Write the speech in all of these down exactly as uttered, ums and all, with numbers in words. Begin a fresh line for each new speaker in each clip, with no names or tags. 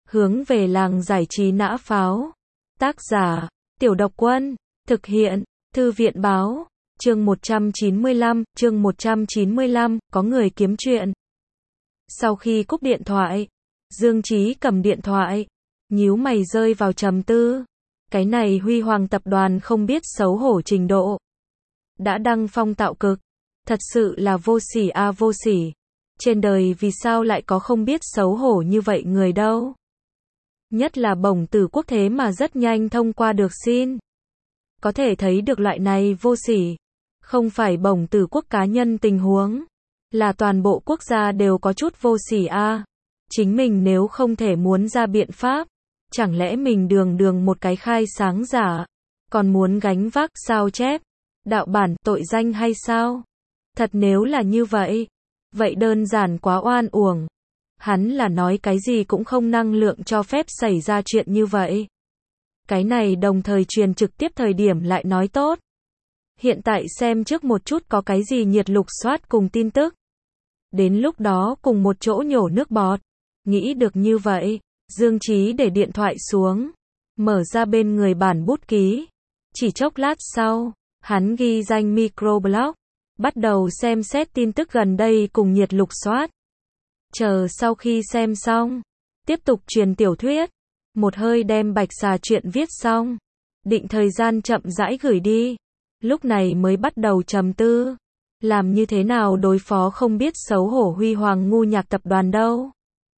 Hướng về làng giải trí nã pháo. Tác giả, Tiểu Độc Quân. Thực hiện, Thư viện báo. Chương một trăm chín mươi lăm, chương một trăm chín mươi lăm, có người kiếm chuyện. Sau khi cúp điện thoại, Dương Chí cầm điện thoại, nhíu mày rơi vào trầm tư. Cái này Huy Hoàng tập đoàn không biết xấu hổ trình độ. Đã đăng phong tạo cực. Thật sự là vô sỉ a à vô sỉ. Trên đời vì sao lại có không biết xấu hổ như vậy người đâu. Nhất là bổng tử quốc thế mà rất nhanh thông qua được xin. Có thể thấy được loại này vô sỉ. Không phải bổng tử quốc cá nhân tình huống. Là toàn bộ quốc gia đều có chút vô sỉ a à. Chính mình nếu không thể muốn ra biện pháp. Chẳng lẽ mình đường đường một cái khai sáng giả. Còn muốn gánh vác sao chép. Đạo bản tội danh hay sao? Thật nếu là như vậy. Vậy đơn giản quá oan uổng. Hắn là nói cái gì cũng không năng lượng cho phép xảy ra chuyện như vậy. Cái này đồng thời truyền trực tiếp thời điểm lại nói tốt. Hiện tại xem trước một chút có cái gì nhiệt lục soát cùng tin tức. Đến lúc đó cùng một chỗ nhổ nước bọt. Nghĩ được như vậy, Dương Chí để điện thoại xuống. Mở ra bên người bản bút ký. Chỉ chốc lát sau, hắn ghi danh microblog. Bắt đầu xem xét tin tức gần đây cùng nhiệt lục soát. Chờ sau khi xem xong, tiếp tục truyền tiểu thuyết. Một hơi đem bạch xà chuyện viết xong. Định thời gian chậm rãi gửi đi. Lúc này mới bắt đầu trầm tư. Làm như thế nào đối phó không biết xấu hổ Huy Hoàng ngu nhạc tập đoàn đâu.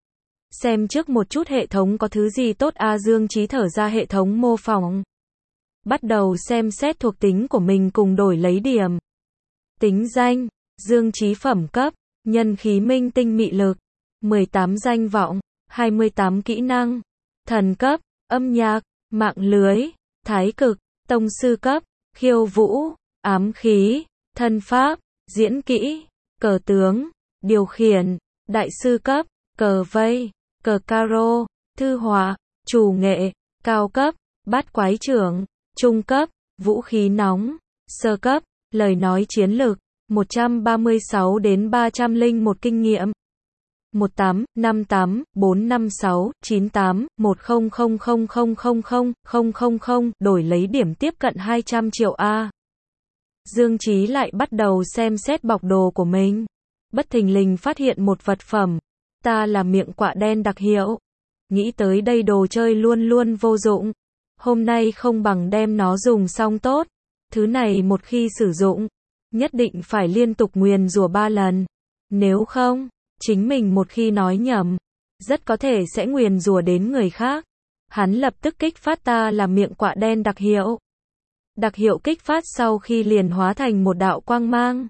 Xem trước một chút hệ thống có thứ gì tốt a à, Dương Chí thở ra hệ thống mô phỏng. Bắt đầu xem xét thuộc tính của mình cùng đổi lấy điểm. Tính danh, Dương Chí phẩm cấp, nhân khí minh tinh mị lực, mười tám danh vọng, hai mươi tám kỹ năng, thần cấp, âm nhạc, mạng lưới, thái cực, tông sư cấp, khiêu vũ, ám khí, thân pháp, diễn kỹ, cờ tướng, điều khiển, đại sư cấp, cờ vây, cờ caro, thư họa, chủ nghệ, cao cấp, bát quái trưởng, trung cấp, vũ khí nóng, sơ cấp, lời nói chiến lược, một trăm ba mươi sáu đến ba trăm lẻ một kinh nghiệm. một tám năm tám bốn năm sáu chín tám một không không không không không không không không không đổi lấy điểm tiếp cận hai trăm triệu a. Dương Chí lại bắt đầu xem xét bọc đồ của mình. Bất thình lình phát hiện một vật phẩm. Ta là miệng quạ đen đặc hiệu. Nghĩ tới đây đồ chơi luôn luôn vô dụng. Hôm nay không bằng đem nó dùng xong tốt. Thứ này một khi sử dụng, nhất định phải liên tục nguyền rủa ba lần. Nếu không, chính mình một khi nói nhầm, rất có thể sẽ nguyền rủa đến người khác. Hắn lập tức kích phát ta là miệng quạ đen đặc hiệu. Đặc hiệu kích phát sau khi liền hóa thành một đạo quang mang.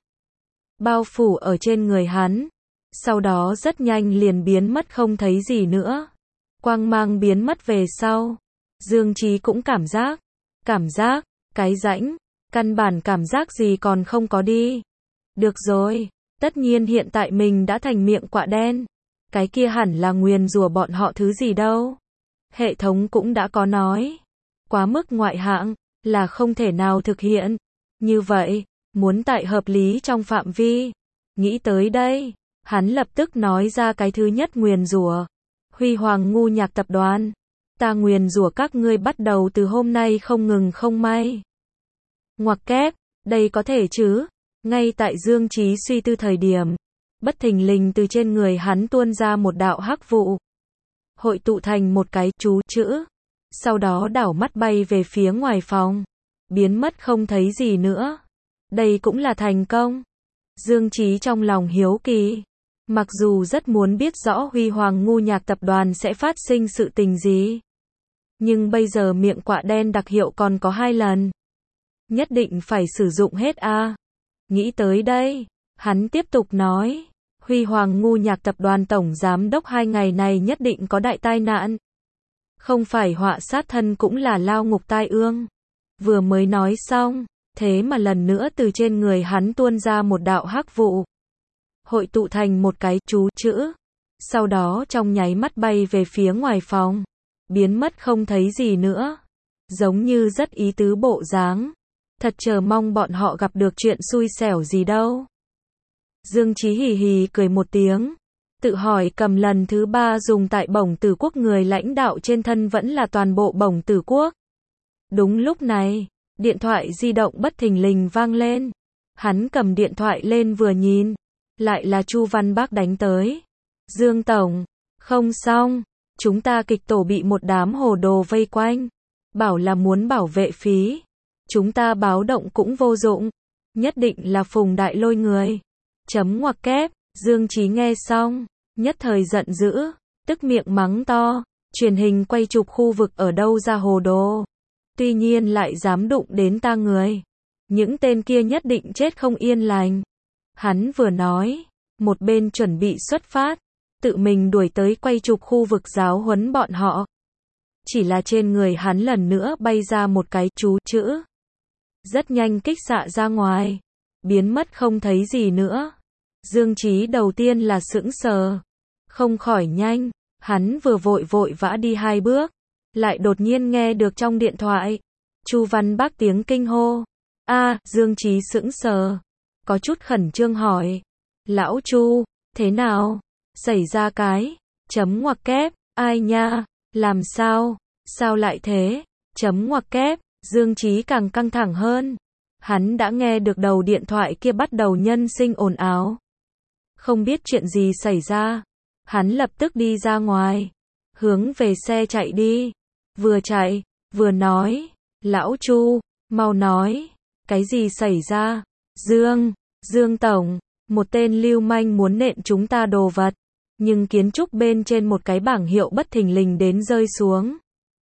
Bao phủ ở trên người hắn. Sau đó rất nhanh liền biến mất không thấy gì nữa. Quang mang biến mất về sau. Dương Chí cũng cảm giác. Cảm giác, cái rãnh. Căn bản cảm giác gì còn không có đi. Được rồi, tất nhiên hiện tại mình đã thành miệng quạ đen. Cái kia hẳn là nguyền rủa bọn họ thứ gì đâu. Hệ thống cũng đã có nói. Quá mức ngoại hạng, là không thể nào thực hiện. Như vậy, muốn tại hợp lý trong phạm vi. Nghĩ tới đây, hắn lập tức nói ra cái thứ nhất nguyền rủa. Huy Hoàng ngu nhạc tập đoàn. Ta nguyền rủa các ngươi bắt đầu từ hôm nay không ngừng không may. Ngoặc kép, đây có thể chứ? Ngay tại Dương Chí suy tư thời điểm, bất thình lình từ trên người hắn tuôn ra một đạo hắc vụ. Hội tụ thành một cái chú chữ. Sau đó đảo mắt bay về phía ngoài phòng. Biến mất không thấy gì nữa. Đây cũng là thành công. Dương Chí trong lòng hiếu kỳ. Mặc dù rất muốn biết rõ Huy Hoàng ngu nhạc tập đoàn sẽ phát sinh sự tình gì. Nhưng bây giờ miệng quạ đen đặc hiệu còn có hai lần. Nhất định phải sử dụng hết a. À. Nghĩ tới đây, hắn tiếp tục nói. Huy Hoàng ngu nhạc tập đoàn tổng giám đốc hai ngày này nhất định có đại tai nạn. Không phải họa sát thân cũng là lao ngục tai ương. Vừa mới nói xong, thế mà lần nữa từ trên người hắn tuôn ra một đạo hắc vụ. Hội tụ thành một cái chú chữ. Sau đó trong nháy mắt bay về phía ngoài phòng. Biến mất không thấy gì nữa. Giống như rất ý tứ bộ dáng. Thật chờ mong bọn họ gặp được chuyện xui xẻo gì đâu. Dương Chí hì hì cười một tiếng. Tự hỏi cầm lần thứ ba dùng tại Bổng Tử Quốc người lãnh đạo trên thân vẫn là toàn bộ Bổng Tử Quốc. Đúng lúc này, điện thoại di động bất thình lình vang lên. Hắn cầm điện thoại lên vừa nhìn, lại là Chu Văn Bác đánh tới. Dương Tổng, không xong, chúng ta kịch tổ bị một đám hồ đồ vây quanh. Bảo là muốn bảo vệ phí. Chúng ta báo động cũng vô dụng. Nhất định là Phùng Đại Lôi người. Chấm ngoặc kép, Dương Chí nghe xong, nhất thời giận dữ, tức miệng mắng to, truyền hình quay chụp khu vực ở đâu ra hồ đồ. Tuy nhiên lại dám đụng đến ta người. Những tên kia nhất định chết không yên lành. Hắn vừa nói, một bên chuẩn bị xuất phát, tự mình đuổi tới quay chụp khu vực giáo huấn bọn họ. Chỉ là trên người hắn lần nữa bay ra một cái chú chữ. Rất nhanh kích xạ ra ngoài, biến mất không thấy gì nữa. Dương Chí đầu tiên là sững sờ, không khỏi nhanh, hắn vừa vội vội vã đi hai bước, lại đột nhiên nghe được trong điện thoại, Chu Văn Bác tiếng kinh hô. A, Dương Chí sững sờ, có chút khẩn trương hỏi, lão Chu, thế nào? Xảy ra cái, chấm ngoặc kép, ai nha, làm sao, sao lại thế, chấm ngoặc kép, Dương Chí càng căng thẳng hơn. Hắn đã nghe được đầu điện thoại kia bắt đầu nhân sinh ồn ào. Không biết chuyện gì xảy ra. Hắn lập tức đi ra ngoài, hướng về xe chạy đi. Vừa chạy, vừa nói, lão Chu, mau nói, cái gì xảy ra? Dương, Dương Tổng, một tên lưu manh muốn nện chúng ta đồ vật, nhưng kiến trúc bên trên một cái bảng hiệu bất thình lình đến rơi xuống.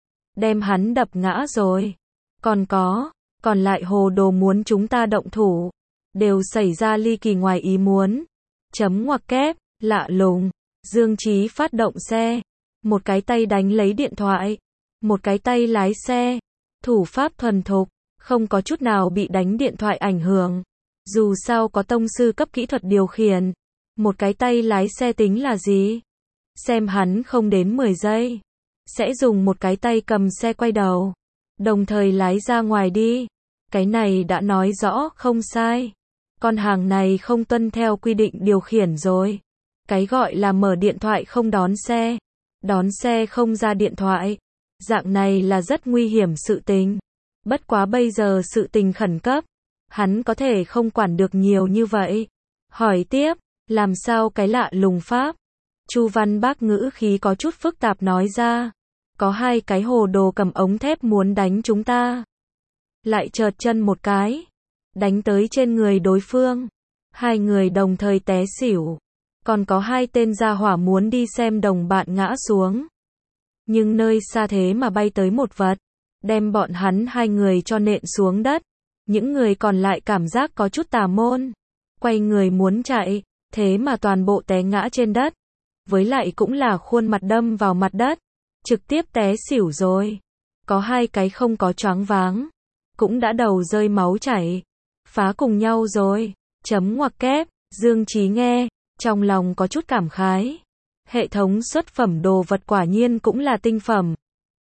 Đem hắn đập ngã rồi. Còn có, còn lại hồ đồ muốn chúng ta động thủ, đều xảy ra ly kỳ ngoài ý muốn. Chấm ngoặc kép, lạ lùng. Dương Chí phát động xe, một cái tay đánh lấy điện thoại, một cái tay lái xe, thủ pháp thuần thục, không có chút nào bị đánh điện thoại ảnh hưởng. Dù sao có tông sư cấp kỹ thuật điều khiển, một cái tay lái xe tính là gì? Xem hắn không đến mười giây, sẽ dùng một cái tay cầm xe quay đầu, đồng thời lái ra ngoài đi. Cái này đã nói rõ không sai. Con hàng này không tuân theo quy định điều khiển rồi. Cái gọi là mở điện thoại không đón xe, đón xe không ra điện thoại. Dạng này là rất nguy hiểm sự tình. Bất quá bây giờ sự tình khẩn cấp, hắn có thể không quản được nhiều như vậy. Hỏi tiếp, làm sao cái lạ lùng pháp? Chu Văn Bác ngữ khí có chút phức tạp nói ra. Có hai cái hồ đồ cầm ống thép muốn đánh chúng ta. Lại chợt chân một cái, đánh tới trên người đối phương. Hai người đồng thời té xỉu. Còn có hai tên gia hỏa muốn đi xem đồng bạn ngã xuống. Nhưng nơi xa thế mà bay tới một vật, đem bọn hắn hai người cho nện xuống đất. Những người còn lại cảm giác có chút tà môn, quay người muốn chạy, thế mà toàn bộ té ngã trên đất. Với lại cũng là khuôn mặt đâm vào mặt đất, trực tiếp té xỉu rồi. Có hai cái không có choáng váng, cũng đã đầu rơi máu chảy, phá cùng nhau rồi. Chấm ngoặc kép, Dương Chí nghe, trong lòng có chút cảm khái. Hệ thống xuất phẩm đồ vật quả nhiên cũng là tinh phẩm.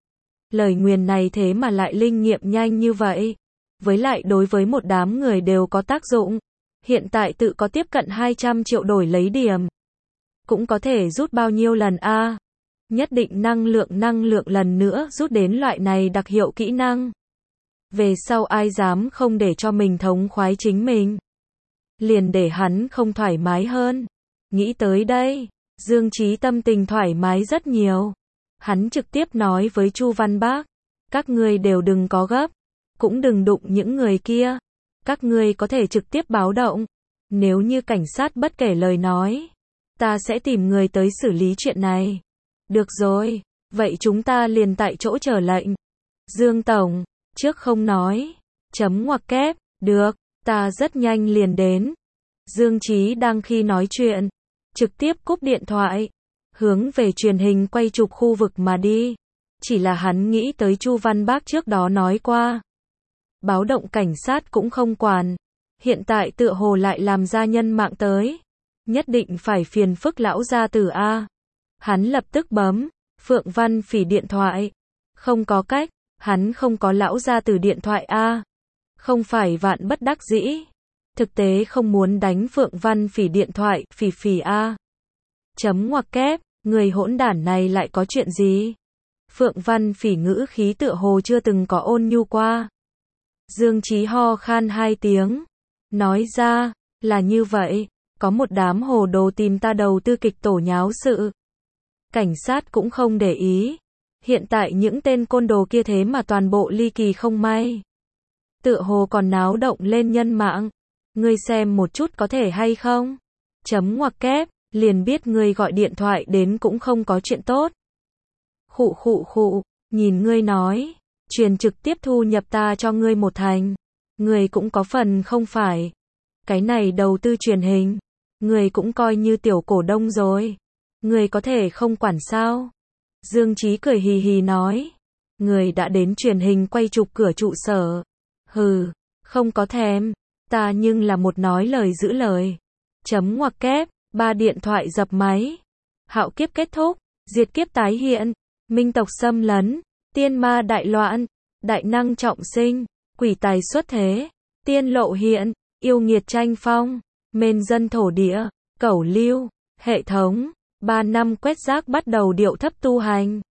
Lời nguyền này thế mà lại linh nghiệm nhanh như vậy. Với lại đối với một đám người đều có tác dụng. Hiện tại tự có tiếp cận hai trăm triệu đổi lấy điểm. Cũng có thể rút bao nhiêu lần a? Nhất định năng lượng năng lượng lần nữa rút đến loại này đặc hiệu kỹ năng. Về sau ai dám không để cho mình thống khoái chính mình. Liền để hắn không thoải mái hơn. Nghĩ tới đây, Dương Chí tâm tình thoải mái rất nhiều. Hắn trực tiếp nói với Chu Văn Bác, các ngươi đều đừng có gấp, cũng đừng đụng những người kia. Các ngươi có thể trực tiếp báo động. Nếu như cảnh sát bất kể lời nói, ta sẽ tìm người tới xử lý chuyện này. Được rồi, vậy chúng ta liền tại chỗ chờ lệnh. Dương Tổng, trước không nói. Chấm ngoặc kép, được, ta rất nhanh liền đến. Dương Chí đang khi nói chuyện, trực tiếp cúp điện thoại, hướng về truyền hình quay chụp khu vực mà đi. Chỉ là hắn nghĩ tới Chu Văn Bác trước đó nói qua. Báo động cảnh sát cũng không quản. Hiện tại tựa hồ lại làm ra nhân mạng tới. Nhất định phải phiền phức lão gia tử A. Hắn lập tức bấm Phượng Văn Phỉ điện thoại. Không có cách, hắn không có lão gia tử điện thoại A. Không phải vạn bất đắc dĩ. Thực tế không muốn đánh Phượng Văn Phỉ điện thoại, Phỉ Phỉ A. Chấm ngoặc kép, người hỗn đản này lại có chuyện gì? Phượng Văn Phỉ ngữ khí tựa hồ chưa từng có ôn nhu qua. Dương Chí ho khan hai tiếng. Nói ra, là như vậy, có một đám hồ đồ tìm ta đầu tư kịch tổ nháo sự. Cảnh sát cũng không để ý. Hiện tại những tên côn đồ kia thế mà toàn bộ ly kỳ không may. Tựa hồ còn náo động lên nhân mạng. Ngươi xem một chút có thể hay không? Chấm ngoặc kép, liền biết ngươi gọi điện thoại đến cũng không có chuyện tốt. Khụ khụ khụ, nhìn ngươi nói, truyền trực tiếp thu nhập ta cho ngươi một thành. Ngươi cũng có phần không phải. Cái này đầu tư truyền hình, ngươi cũng coi như tiểu cổ đông rồi. Ngươi có thể không quản sao? Dương Chí cười hì hì nói. Ngươi đã đến truyền hình quay chụp cửa trụ sở. Hừ, không có thèm. Ta nhưng là một nói lời giữ lời. Chấm ngoặc kép, ba điện thoại dập máy. Hạo kiếp kết thúc, diệt kiếp tái hiện, minh tộc xâm lấn, tiên ma đại loạn, đại năng trọng sinh, quỷ tài xuất thế, tiên lộ hiện, yêu nghiệt tranh phong, mên dân thổ địa, cẩu lưu, hệ thống, ba năm quét rác bắt đầu điệu thấp tu hành.